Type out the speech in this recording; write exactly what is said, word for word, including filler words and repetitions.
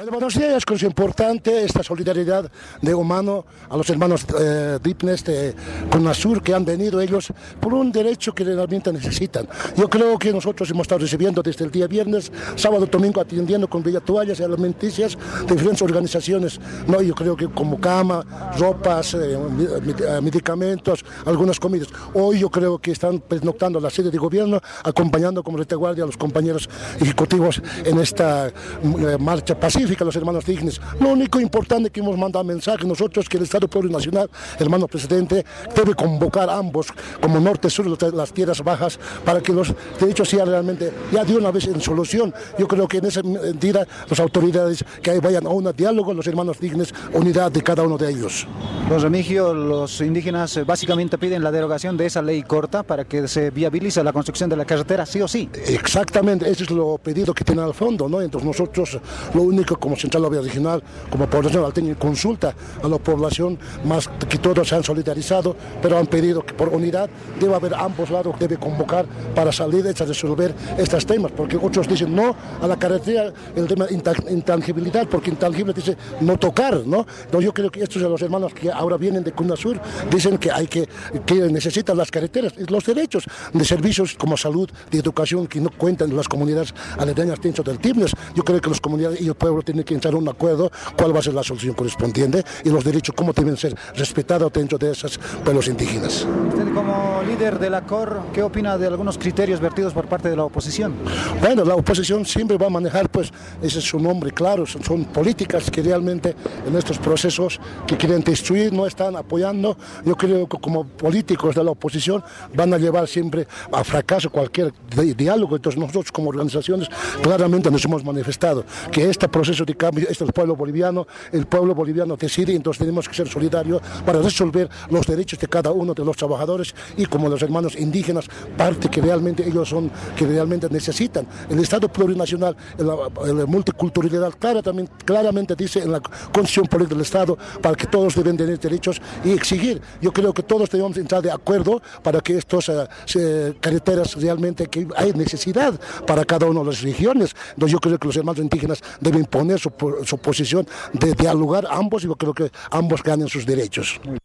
Bueno, buenos días, creo que es importante esta solidaridad de humano a los hermanos eh, Dipnes de CONASUR que han venido ellos por un derecho que realmente necesitan. Yo creo que nosotros hemos estado recibiendo desde el día viernes, sábado, domingo, atendiendo con toallas y alimenticias de diferentes organizaciones. No, yo creo que como cama, ropas, eh, medicamentos, algunas comidas. Hoy yo creo que están pernoctando la sede de gobierno, acompañando como retaguardia a los compañeros ejecutivos en esta eh, marcha pacífica. Los hermanos Dignes. Lo único importante que hemos mandado mensaje nosotros que el Estado Plurinacional, hermano presidente, debe convocar a ambos, como norte sur, las tierras bajas, para que los derechos sean realmente ya de una vez en solución. Yo creo que en esa medida las autoridades que vayan a un diálogo, los hermanos Dignes, unidad de cada uno de ellos. Don Remigio, los indígenas básicamente piden la derogación de esa ley corta para que se viabilice la construcción de la carretera, sí o sí. Exactamente, ese es lo pedido que tienen al fondo, ¿no? Entonces nosotros lo único como Central Obrera Regional, como población alteña, consulta a la población, más que todos se han solidarizado, pero han pedido que por unidad debe haber ambos lados, debe convocar para salir a resolver estos temas, porque otros dicen no a la carretera, el tema de intangibilidad, porque intangible dice no tocar, ¿no? Entonces yo creo que estos de los hermanos que ahora vienen de CONASUR dicen que hay que, que necesitan las carreteras, los derechos de servicios como salud, de educación que no cuentan en las comunidades aledañas dentro del Dipnes. Yo creo que las comunidades y el pueblo tienen que entrar en un acuerdo cuál va a ser la solución correspondiente y los derechos cómo deben ser respetados dentro de esos pueblos indígenas. Usted como líder de la C O R, ¿qué opina de algunos criterios vertidos por parte de la oposición? Bueno, la oposición siempre va a manejar, pues, ese es su nombre claro, son, son políticas que realmente en estos procesos que quieren destruir no están apoyando. Yo creo que como políticos de la oposición van a llevar siempre a fracaso cualquier diálogo. Entonces nosotros como organizaciones claramente nos hemos manifestado que este proceso de cambio es el pueblo boliviano, el pueblo boliviano decide, entonces tenemos que ser solidarios para resolver los derechos de cada uno de los trabajadores y como los hermanos indígenas, parte que realmente ellos son, que realmente necesitan. El Estado plurinacional, la, la multiculturalidad clara, también, claramente dice en la Constitución Política del Estado para que todos deben tener derechos y exigir. Yo creo que todos debemos entrar de acuerdo para que estas uh, carreteras realmente que hay necesidad para cada una de las regiones. Entonces yo creo que los hermanos indígenas deben poner su, su posición de dialogar ambos y yo creo que ambos ganen sus derechos.